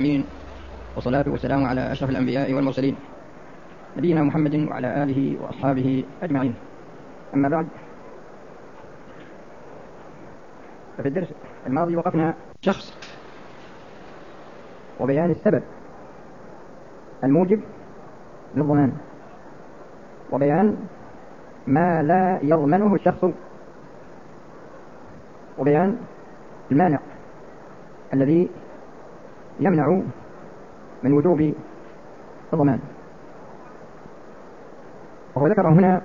الأمين، والصلاة والسلام على أشرف الأنبياء والمرسلين نبينا محمد وعلى آله وأصحابه أجمعين. أما بعد، ففي الدرس الماضي وقفنا شخص وبيان السبب الموجب للضمان، وبيان ما لا يضمنه الشخص، وبيان المانع الذي يمنع من وجوب الضمان. وهو ذكر هنا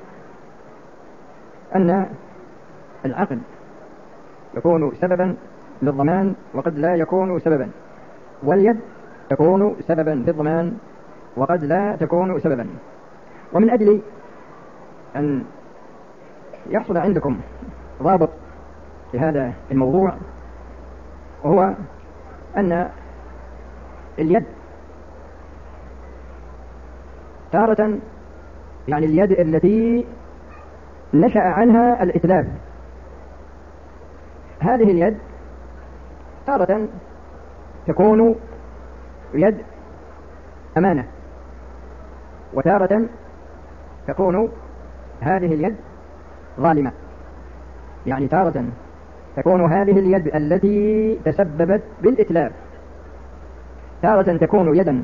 أن العقد يكون سببا للضمان وقد لا يكون سببا، واليد تكون سببا في الضمان وقد لا تكون سببا. ومن أجل أن يحصل عندكم ضابط في هذا الموضوع، وهو أن اليد تارة، يعني اليد التي نشأ عنها الإتلاف، هذه اليد تارة تكون يد أمانة، وتارة تكون هذه اليد ظالمة. يعني تارة تكون هذه اليد التي تسببت بالإتلاف تارة تكون يدا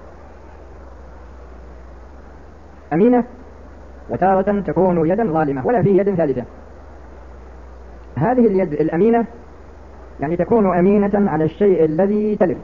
أمينة، وتارة تكون يدا ظالمة، ولا في يد ثالثة. هذه اليد الأمينة يعني تكون أمينة على الشيء الذي تلف.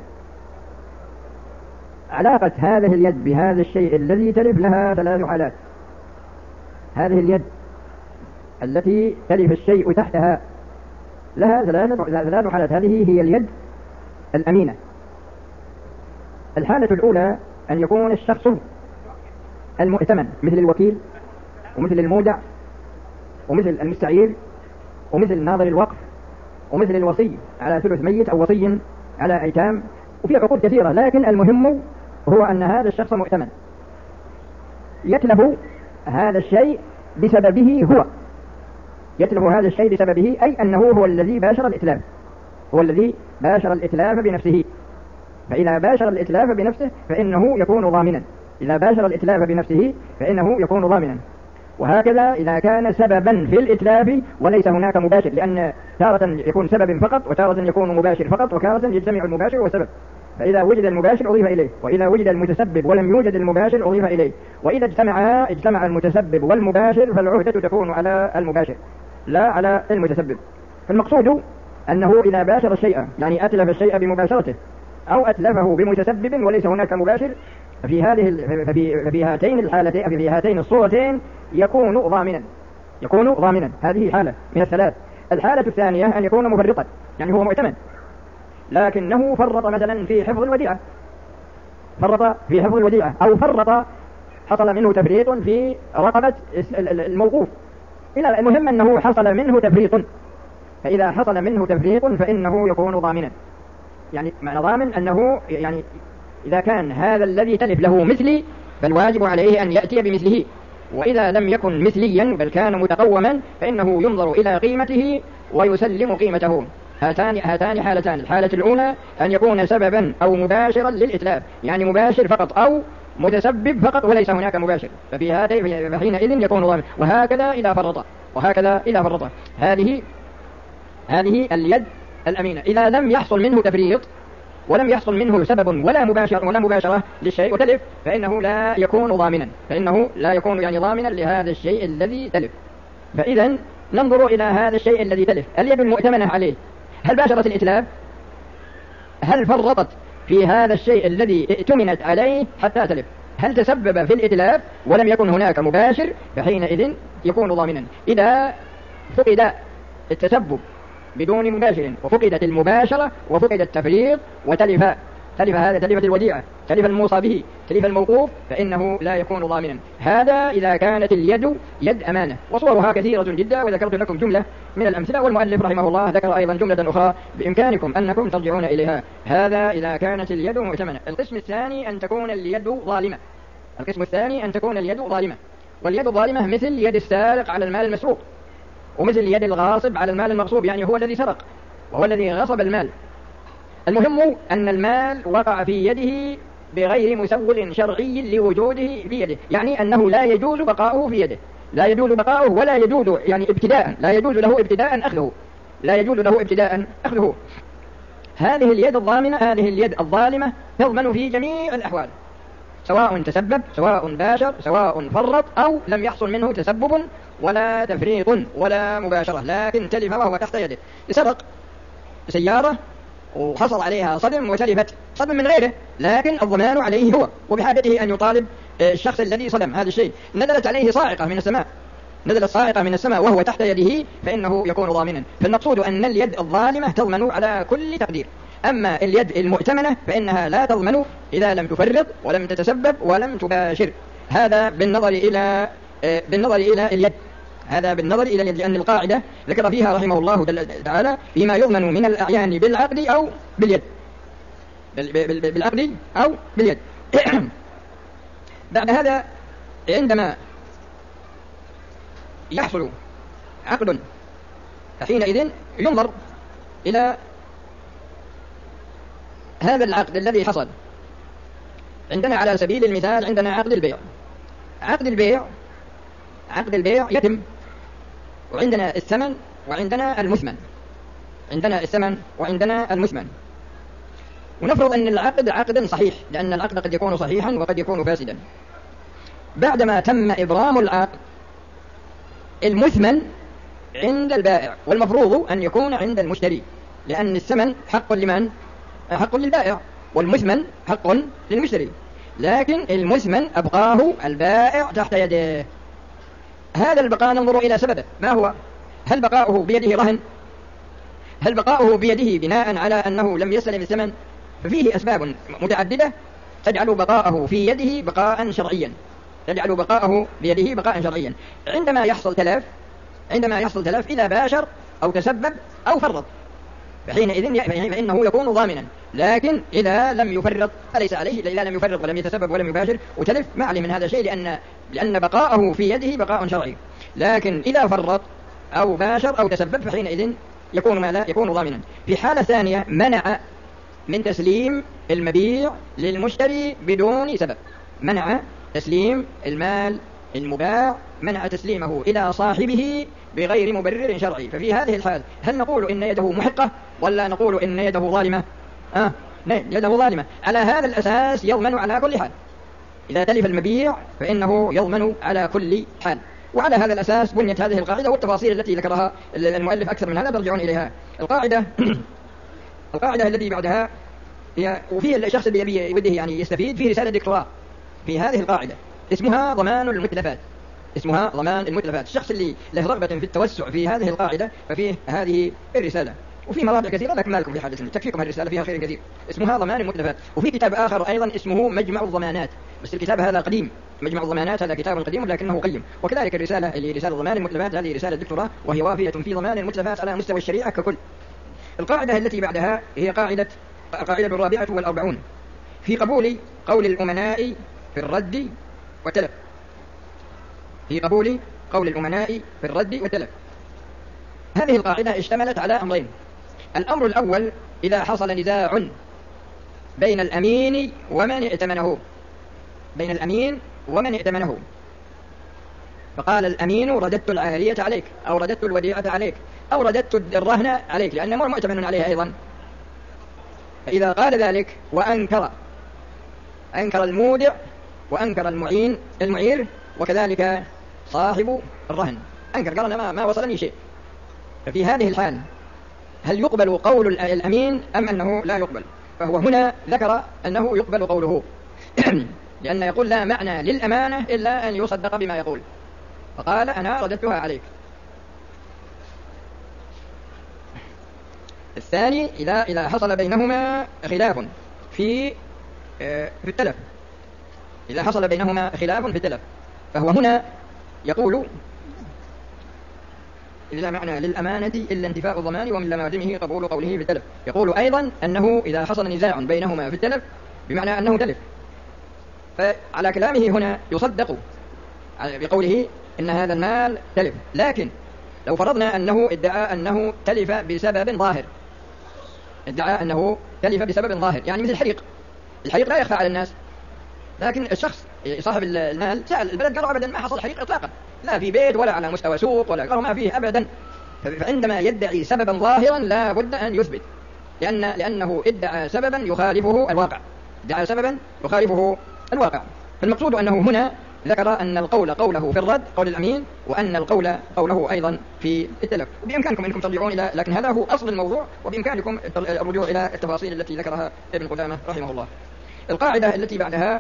علاقة هذه اليد بهذا الشيء الذي تلف لها ثلاث حالات. هذه اليد التي تلف الشيء تحتها لها ثلاث حالات. هذه هي اليد الأمينة. الحالة الأولى أن يكون الشخص المؤتمن، مثل الوكيل ومثل المودع ومثل المستعير ومثل ناظر الوقف ومثل الوصي على ثلث ميت أو وصي على أيتام، وفي عقود كثيرة، لكن المهم هو أن هذا الشخص مؤتمن يتلف هذا الشيء بسببه، هو يتلف هذا الشيء بسببه، أي أنه هو الذي باشر الإتلاف، هو الذي باشر الإتلاف بنفسه. فإذا باشر الإتلاف بنفسه فإنه يكون ضامنا، إذا باشر الإتلاف بنفسه فإنه يكون ضامنا. وهكذا إذا كان سببا في الإتلاف وليس هناك مباشر، لأن تارة يكون سبب فقط وتارة يكون مباشر فقط، وتارة يجتمع المباشر والسبب. فإذا وجد المباشر أضيف إليه، وإذا وجد المتسبب ولم يوجد المباشر أضيف إليه، وإذا اجتمع المتسبب والمباشر فالعهدة تكون على المباشر لا على المتسبب. فالمقصود أنه إذا باشر الشيء، يعني أتلف الشيء بمباشرته أو أتلفه بمتسبب وليس هناك مباشر، في هاتين الحالتين، في هاتين الصورتين يكون ضامنا. هذه حالة من الثلاث. الحالة الثانية أن يكون مفرطا، يعني هو مؤتمن لكنه فرط مثلا في حفظ الوديعة، أو حصل منه تفريط في رقبة الموقوف، المهم أنه حصل منه تفريط. فإذا حصل منه تفريط فإنه يكون ضامنا. يعني معنى ضامن أنه يعني إذا كان هذا الذي تلف له مثلي فالواجب عليه أن يأتي بمثله، وإذا لم يكن مثليا بل كان متقوما فإنه ينظر إلى قيمته ويسلم قيمته. هاتان حالتان. الحالة الأولى أن يكون سببا أو مباشرا للإتلاف، يعني مباشر فقط أو متسبب فقط وليس هناك مباشر، فحينئذ يكون ضامن. وهكذا إذا فرط. هذه اليد الأمينة. إذا لم يحصل منه تفريط ولم يحصل منه سبب ولا مباشرة للشيء وتلف فإنه لا يكون ضامنا، ضامنا لهذا الشيء الذي تلف. فإذا ننظر إلى هذا الشيء الذي تلف. اليد المؤتمنة عليه هل باشرت الإتلاف؟ هل فرطت في هذا الشيء الذي ائتمنت عليه حتى تلف؟ هل تسبب في الإتلاف ولم يكن هناك مباشر؟ فحينئذ يكون ضامنا. إذا فقد التسبب بدون مباشر وفقدت المباشرة وفقد التفريط وتلفت الوديعة، تلف الموصى به، تلف الموقوف، فإنه لا يكون ضامنا. هذا إذا كانت اليد يد أمانة، وصورها كثيرة جدا، وذكرت لكم جملة من الأمثلة، والمؤلف رحمه الله ذكر أيضا جملة أخرى بإمكانكم أنكم ترجعون إليها. هذا إذا كانت اليد مؤتمنة. القسم الثاني أن تكون اليد ظالمة. واليد ظالمة مثل يد السارق على المال المسروق، ومثل يد الغاصب على المال المغصوب، يعني هو الذي سرق وهو الذي غصب المال. المهم أن المال وقع في يده بغير مسول شرعي لوجوده في يده، يعني أنه لا يجوز بقاؤه في يده، لا يجوز بقاؤه ولا يجوز يعني ابتداء، لا يجوز له ابتداء أخذه، لا يجوز له ابتداء أخذه. هذه اليد الضامنة، هذه اليد الظالمة تضمن في جميع الأحوال، سواء تسبب، سواء باشر، سواء فرط، أو لم يحصل منه تسبب ولا تفريط ولا مباشرة، لكن تلف وهو تحت يده. سرق سيارة وحصل عليها صدم وتلفت، صدم من غيره، لكن الضمان عليه هو، وبحاجته أن يطالب الشخص الذي صدم هذا الشيء. نزلت عليه صاعقة من السماء، نزلت صاعقة من السماء وهو تحت يده، فإنه يكون ضامنا. فالمقصود أن اليد الظالمة تضمن على كل تقدير، أما اليد المؤتمنة فإنها لا تضمن إذا لم تفرط ولم تتسبب ولم تباشر. هذا بالنظر إلى اليد، هذا بالنظر إلى اليد، لأن القاعدة ذكر فيها رحمه الله تعالى فيما يضمن من الأعيان بالعقد أو باليد، بالعقد أو باليد. بعد هذا عندما يحصل عقد فحينئذ ينظر إلى هذا العقد الذي حصل. عندنا على سبيل المثال عندنا عقد البيع، عقد البيع يتم، وعندنا الثمن وعندنا المثمن، عندنا الثمن وعندنا المثمن. ونفرض أن العقد عقد صحيح، لأن العقد قد يكون صحيحا وقد يكون فاسدا. بعدما تم إبرام العقد، المثمن عند البائع، والمفروض أن يكون عند المشتري، لأن الثمن حق لمن؟ حق للبائع، والمثمن حق للمشتري، لكن المثمن أبقاه البائع تحت يده. هذا البقاء ننظر إلى سببه ما هو، هل بقاؤه بيده رهن؟ هل بقاؤه بيده بناء على أنه لم يستلم الثمن؟ ففيه أسباب متعددة تجعل بقاءه في يده بقاء شرعيا، تجعل بقاءه بيده بقاء شرعيا. عندما يحصل تلف إذا باشر أو تسبب أو فرط، فإنه يكون ضامنا، لكن إذا لم يفرط فليس عليه، إذا لم يفرط ولم يتسبب ولم يباشر وتلف ما عليه من هذا الشيء، لأن بقاءه في يده بقاء شرعي. لكن إذا فرط أو باشر أو تسبب فحينئذ يكون ماذا؟ يكون ضامنا. في حالة ثانية منع من تسليم المبيع للمشتري بدون سبب، منع تسليم المال المباع، منع تسليمه إلى صاحبه بغير مبرر شرعي. ففي هذه الحال هل نقول إن يده محقة ولا نقول إن يده ظالمة؟ يده ظالمة. على هذا الأساس يضمن على كل حال، إذا تلف المبيع فإنه يضمن على كل حال. وعلى هذا الأساس بنيت هذه القاعدة، والتفاصيل التي ذكرها المؤلف أكثر من هذا ترجعون إليها. القاعدة التي بعدها هي، وفي الشخص اللي وده يعني يستفيد في رسالة دكتوراه في هذه القاعدة اسمها ضمان المتلفات، اسمها ضمان المتلفات. الشخص اللي له رغبة في التوسع في هذه القاعدة ففيه هذه الرسالة، وفي مراجع كثيرة لكن ما لكم في حاجة، تكفيكم الرسالة فيها خير كثير، اسمها ضمان المتلفات. وفي كتاب آخر أيضا اسمه مجمع الضمانات، بس الكتاب هذا قديم، مجمع الضمانات هذا كتاب قديم لكنه قيم. وكذلك الرسالة اللي رسالة ضمان المتلفات هذه رسالة دكتوراه، وهي وافية في ضمان المتلفات على مستوى الشريعة ككل. القاعدة التي بعدها هي القاعدة الرابعة والأربعون في قبول قول الأمناء في الرد والتلف، في قبول قول الأمناء في الرد والتلف. هذه القاعدة اشتملت على أمرين. الأمر الأول، إذا حصل نزاع بين الأمين ومن ائتمنه، فقال الأمين رددت العارية عليك، أو رددت الوديعة عليك، أو رددت الرهن عليك، لأنه مؤتمن عليها أيضا. فإذا قال ذلك وأنكر المودع وأنكر المعير وكذلك صاحب الرهن، أنكر قال أنا ما وصلني شيء، ففي هذه الحال هل يقبل قول الأمين أم أنه لا يقبل؟ فهو هنا ذكر أنه يقبل قوله لأن يقول لا معنى للأمانة إلا أن يصدق بما يقول، فقال أنا رددتها عليك. الثاني، إذا حصل بينهما خلاف في التلف، إذا حصل بينهما خلاف في التلف، فهو هنا يقول لا معنى للأمانة إلا انتفاء الضمان ومن لوازمه قبول قوله في التلف. يقول أيضا أنه إذا حصل نزاع بينهما في التلف بمعنى أنه تلف، فعلى كلامه هنا يصدق بقوله إن هذا المال تلف. لكن لو فرضنا أنه ادعى أنه تلف بسبب ظاهر، ادعى أنه تلف بسبب ظاهر، يعني مثل الحريق لا يخفى على الناس، لكن الشخص صاحب المال سأل البلد قالوا أبدا ما حصل حريق إطلاقا، لا في بيت ولا على مستوى سوق ولا، قالوا ما فيه أبدا. فعندما يدعي سببا ظاهرا لا بد أن يثبت، لأنه ادعى سببا يخالفه الواقع، ادعى سببا يخالفه الواقع. فالمقصود أنه هنا ذكر أن القول قوله في الرد قول الأمين، وأن القول قوله أيضا في التلف. وبإمكانكم أنكم ترجعون إلى، لكن هذا هو أصل الموضوع، وبإمكانكم الرجوع إلى التفاصيل التي ذكرها ابن قدامة رحمه الله. القاعدة التي بعدها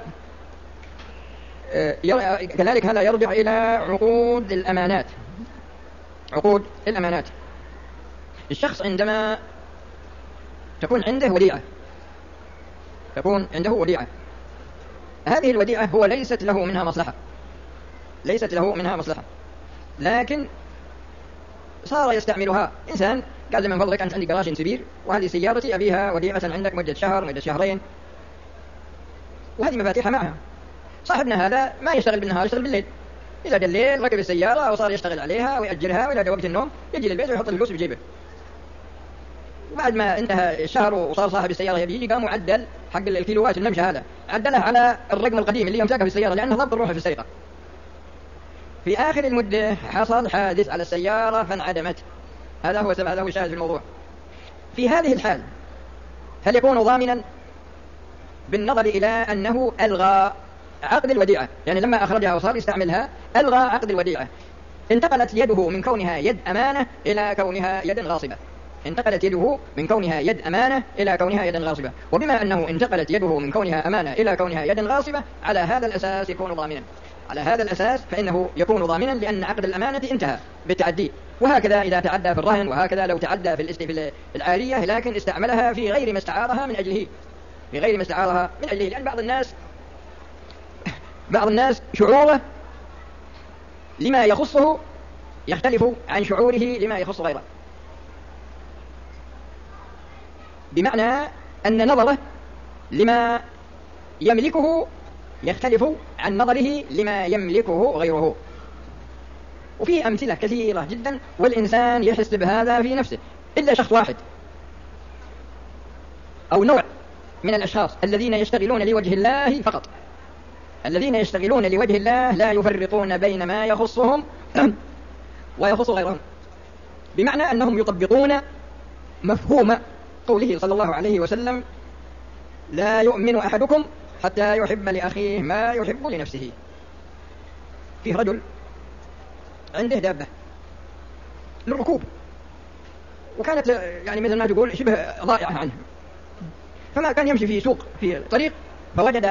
كذلك هذا يرجع إلى عقود الأمانات. عقود الأمانات، الشخص عندما تكون عنده وديعة، هذه الوديعة هو ليست له منها مصلحة، لكن صار يستعملها. إنسان قال من فضلك أنت عندي جراج كبير، وهذه سيارتي أبيها وديعة عندك مدة شهر مدة شهرين، وهذه مفاتيحها معها. صاحبنا هذا ما يشتغل بالنهار، يشتغل بالليل. إذا جاء الليل ركب السيارة وصار يشتغل عليها ويأجرها، وإذا جاء وقت النوم يجي للبيت ويحط الفلوس في جيبه. وبعد ما انتهى الشهر وصار صاحب السيارة يجي قام وعدل حق الكيلوات الممشى هذا، عدلها على الرقم القديم اللي يمسكه في السيارة، لأنه ضبط الروح في السرقة. في آخر المدة حصل حادث على السيارة فانعدمت. هذا هو الشاهد في الموضوع. في هذه الحال هل يكون ضامنا بالنظر إلى أنه ألغى عقد الوديعة؟ يعني لما أخرجها وصار يستعملها ألغى عقد الوديعة، انتقلت يده من كونها يد أمانة إلى كونها يد غاصبة. وبما أنه انتقلت يده من كونها أمانة إلى كونها يد غاصبة، على هذا الأساس يكون ضامنا. على هذا الأساس فإنه يكون ضامنا، لأن عقد الأمانة انتهى بالتعدي. وهكذا إذا تعدى في الرهن، وهكذا لو تعدى في العارية لكن استعملها في غير ما استعارها من أجله، لأن بعض الناس شعوره لما يخصه يختلف عن شعوره لما يخص غيره، بمعنى أن نظره لما يملكه يختلف عن نظره لما يملكه غيره. وفي أمثلة كثيرة جدا، والإنسان يحس بهذا في نفسه، إلا شخص واحد أو نوع من الأشخاص الذين يشتغلون لوجه الله فقط، الذين يشتغلون لوجه الله لا يفرقون بين ما يخصهم ويخص غيرهم، بمعنى أنهم يطبقون مفهوم قوله صلى الله عليه وسلم: لا يؤمن أحدكم حتى يحب لأخيه ما يحب لنفسه. فيه رجل عنده دابة للركوب، وكانت يعني مثل ما تقول شبه ضائعة عنه، فما كان يمشي في سوق في طريق، فوجد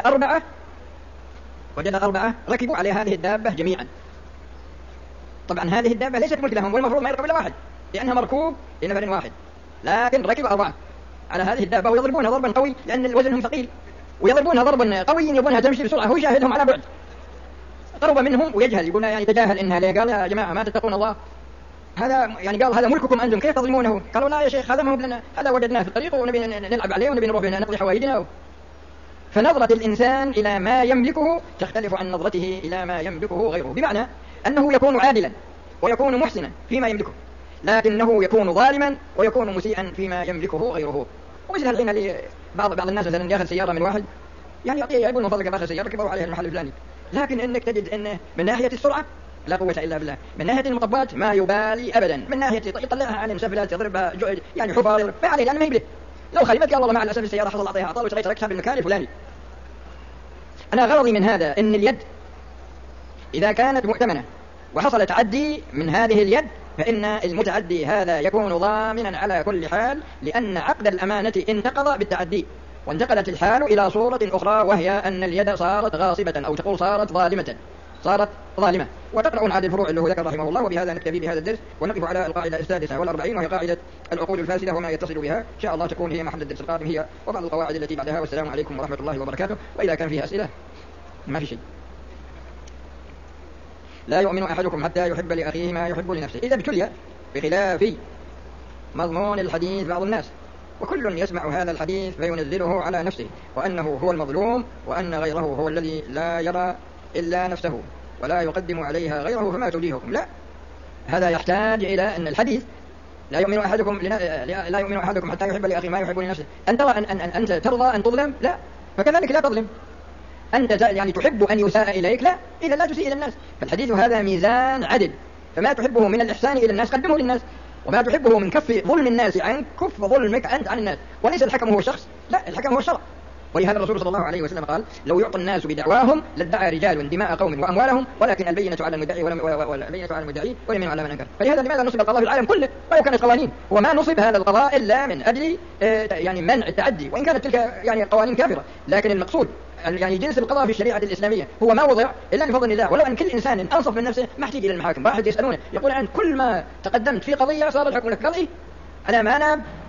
أربعة ركبوا على هذه الدابة جميعا. طبعا هذه الدابة ليست ملك لهم، والمفروض ما يركب إلا واحد، لأنها مركوب لنفر واحد، لكن ركب 4 على هذه الدابة، ويضربونها ضربا قوي لأن وزنهم ثقيل، ويضربونها ضربا قوي يبونها تمشي بسرعة، هو يشاهدهم على بعد. قرب منهم ويجهل، يقولنا يعني تجاهل إنها ليه؟ قال: يا جماعة ما تتقون الله، هذا يعني قال هذا ملككم أنتم، كيف تظلمونه؟ قالوا: لا يا شيخ، هذا ما هو لنا، هذا وجدناه في الطريق ونبي نلعب عليه ونبي نروح نقضي حوائجنا. فنظرة الإنسان إلى ما يملكه تختلف عن نظرته إلى ما يملكه غيره، بمعنى أنه يكون عادلا ويكون محسنا فيما يملكه، لكنه يكون ظالما ويكون مسيئا فيما يملكه غيره. ومثل الحين بعض الناس مثلا ياخذ سيارة من واحد، يعني يقول: من فضلك باخذ سيارة كبروا عليها المحل الفلاني، لكن إنك تجد إنه من ناحية السرعة لا قوة إلا بالله، من ناحية المطبات ما يبالي أبدا، من ناحية يطلعها على مسافات يضربها يعني حفار ما عليه، لأنه ما يبله. لو خالفت قال والله مع الأسف السيارة حصل أعطيها عطال وشريت تركتها بالمكان الفلاني. أنا غرضي من هذا إن اليد إذا كانت مؤتمنة وحصل تعدي من هذه اليد، فإن المتعدي هذا يكون ضامنا على كل حال، لأن عقد الأمانة انتقض بالتعدي، وانتقلت الحال إلى صورة أخرى، وهي أن اليد صارت غاصبة، أو تقول صارت ظالمة. وتقرؤون هذه الفروع اللي هو ذكر رحمه الله. وبهذا نكتفي بهذا الدرس، ونقف على القاعدة 46، وهي قاعدة العقود الفاسدة وما يتصل بها. إن شاء الله تكون هي محل الدرس القادم، هي وبعض القواعد التي بعدها. والسلام عليكم ورحمة الله وبركاته. وإذا كان فيها أسئلة ما في شيء. لا يؤمن أحدكم حتى يحب لأخيه ما يحب لنفسه، إذا ابتلي بخلاف مضمون الحديث بعض الناس، وكل يسمع هذا الحديث فينزله على نفسه، وأنه هو المظلوم، وأن غيره هو الذي لا يرى إلا نفسه ولا يقدم عليها غيره، فما توجيهكم؟ لا، هذا يحتاج إلى أن الحديث لا يؤمن أحدكم حتى يحب لأخيه ما يحب لنفسه. أنت ترضى أن تظلم؟ لا، فكذلك لا تظلم. أنت يعني تحب أن يساء إليك؟ لا، إذا لا تسيء إلى الناس. فالحديث هذا ميزان عدل، فما تحبه من الإحسان إلى الناس قدمه للناس، وما تحبه من كف ظلم الناس عنك كف ظلمك أنت عن الناس. وليس الحكم هو الشخص، لا، الحكم هو الشرع. ولهذا الرسول صلى الله عليه وسلم قال: لو يعطى الناس بدعواهم لادعى رجال دماء قوم وأموالهم، ولكن البينة على المدعي واليمين على من أنكر. فلهذا لماذا نصب القضاء في العالم كله ولو كانت قوانين؟ وما نصب هذا القضاء إلا من أجل يعني منع التعدي، وإن كانت تلك يعني قوانين كافرة، لكن المقصود يعني جنس القضاء في الشريعة الإسلامية هو ما وضع إلا لفضل النزاع. ولو أن كل إنسان أنصف من نفسه ما احتاج إلى المحاكم. واحد يسألونه يقول: عن كل ما تقدمت في قضية صار الحكم لك. قال: إيه، أنا ما أنا